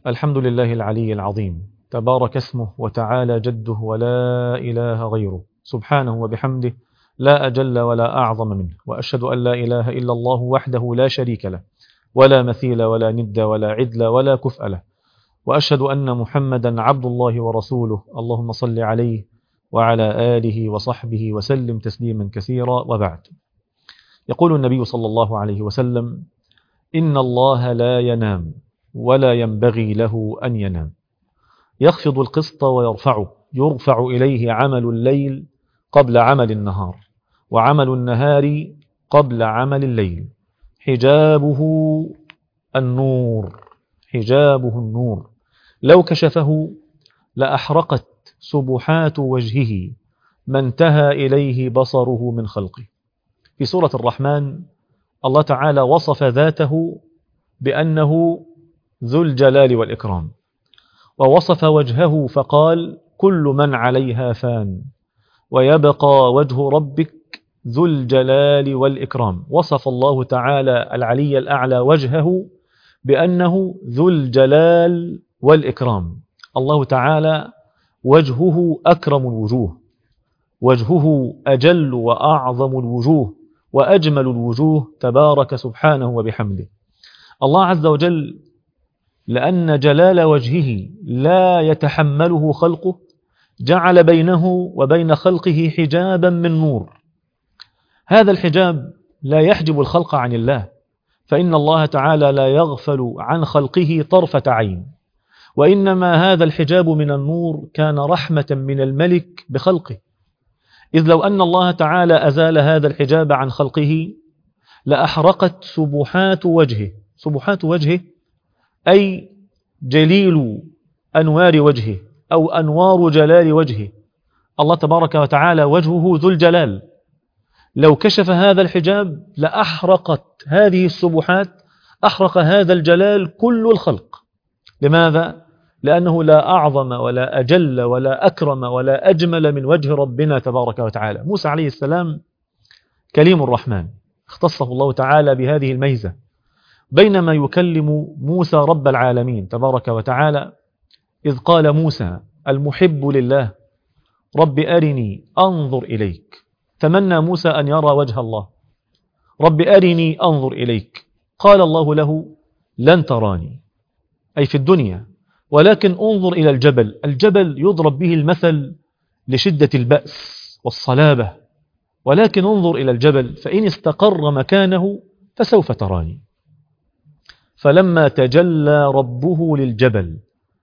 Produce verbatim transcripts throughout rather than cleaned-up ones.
الحمد لله العلي العظيم، تبارك اسمه وتعالى جده ولا إله غيره، سبحانه وبحمده، لا أجل ولا أعظم منه. وأشهد أن لا إله إلا الله وحده لا شريك له، ولا مثيل ولا ند ولا عدل ولا كفء له. وأشهد أن محمدا عبد الله ورسوله، اللهم صل عليه وعلى آله وصحبه وسلم تسليما كثيرا. وبعد، يقول النبي صلى الله عليه وسلم: إن الله لا ينام ولا ينبغي له أن ينام، يخفض القسط ويرفعه، يرفع إليه عمل الليل قبل عمل النهار، وعمل النهار قبل عمل الليل، حجابه النور، حجابه النور، لو كشفه لأحرقت سبحات وجهه ما انتهى إليه بصره من خلقه. في سورة الرحمن الله تعالى وصف ذاته بأنه ذو الجلال والإكرام، ووصف وجهه فقال: كل من عليها فان ويبقى وجه ربك ذو الجلال والإكرام. وصف الله تعالى العلي الأعلى وجهه بأنه ذو الجلال والإكرام. الله تعالى وجهه أكرم الوجوه، وجهه أجل وأعظم الوجوه وأجمل الوجوه، تبارك سبحانه وبحمده. الله عز وجل لأن جلال وجهه لا يتحمله خلقه، جعل بينه وبين خلقه حجابا من نور. هذا الحجاب لا يحجب الخلق عن الله، فإن الله تعالى لا يغفل عن خلقه طرفة عين، وإنما هذا الحجاب من النور كان رحمة من الملك بخلقه. إذ لو أن الله تعالى أزال هذا الحجاب عن خلقه لأحرقت سبحات وجهه. سبحات وجهه أي جليل أنوار وجهه أو أنوار جلال وجهه. الله تبارك وتعالى وجهه ذو الجلال، لو كشف هذا الحجاب لأحرقت هذه السبحات، أحرق هذا الجلال كل الخلق. لماذا؟ لأنه لا أعظم ولا أجل ولا أكرم ولا أجمل من وجه ربنا تبارك وتعالى. موسى عليه السلام كليم الرحمن، اختصه الله تعالى بهذه الميزة. بينما يكلم موسى رب العالمين تبارك وتعالى، إذ قال موسى المحب لله: رب أرني أنظر إليك. تمنى موسى أن يرى وجه الله. رب أرني أنظر إليك. قال الله له: لن تراني، أي في الدنيا، ولكن انظر إلى الجبل. الجبل يضرب به المثل لشدة البأس والصلابة، ولكن انظر إلى الجبل فإن استقر مكانه فسوف تراني. فلما تجلى ربه للجبل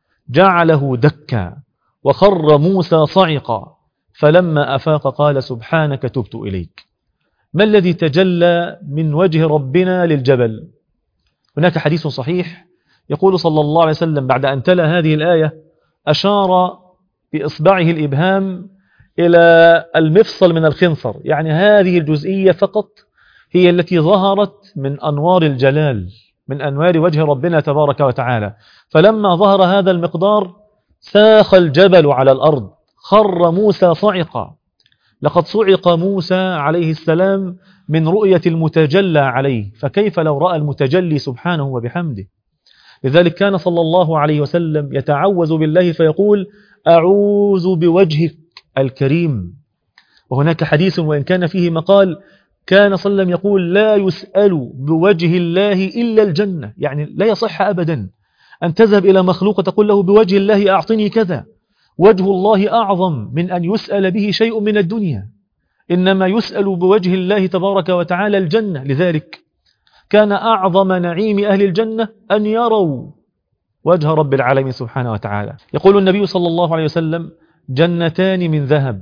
جعله دكا وخر موسى صعقا، فلما أفاق قال: سبحانك تبت إليك. ما الذي تجلى من وجه ربنا للجبل؟ هناك حديث صحيح يقول صلى الله عليه وسلم بعد أن تلا هذه الآية أشار بإصبعه الإبهام إلى المفصل من الخنصر، يعني هذه الجزئية فقط هي التي ظهرت من أنوار الجلال، من أنوار وجه ربنا تبارك وتعالى. فلما ظهر هذا المقدار ساخ الجبل على الأرض، خر موسى صعقا. لقد صعق موسى عليه السلام من رؤية المتجلى عليه، فكيف لو رأى المتجلي سبحانه وبحمده؟ لذلك كان صلى الله عليه وسلم يتعوذ بالله فيقول: أعوذ بوجهك الكريم. وهناك حديث وإن كان فيه مقال، كان صلى الله عليه وسلم يقول: لا يسأل بوجه الله إلا الجنة. يعني لا يصح أبدا أن تذهب إلى مخلوق تقول له: بوجه الله أعطني كذا. وجه الله أعظم من أن يسأل به شيء من الدنيا، إنما يسأل بوجه الله تبارك وتعالى الجنة. لذلك كان أعظم نعيم أهل الجنة أن يروا وجه رب العالمين سبحانه وتعالى. يقول النبي صلى الله عليه وسلم: جنتان من ذهب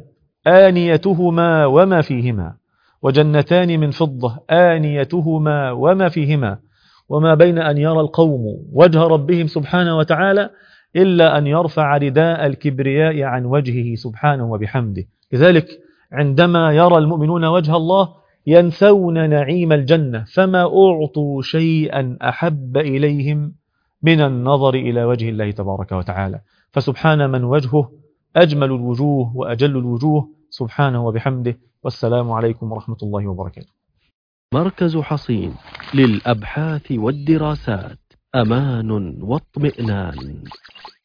آنيتهما وما فيهما، وجنتان من فضة آنيتهما وما فيهما، وما بين أن يرى القوم وجه ربهم سبحانه وتعالى إلا أن يرفع رداء الكبرياء عن وجهه سبحانه وبحمده. لذلك عندما يرى المؤمنون وجه الله ينسون نعيم الجنة، فما أعطوا شيئا أحب إليهم من النظر إلى وجه الله تبارك وتعالى. فسبحان من وجهه أجمل الوجوه وأجل الوجوه سبحانه وبحمده. والسلام عليكم ورحمة الله وبركاته. مركز حصين للأبحاث والدراسات أمان واطمئنان.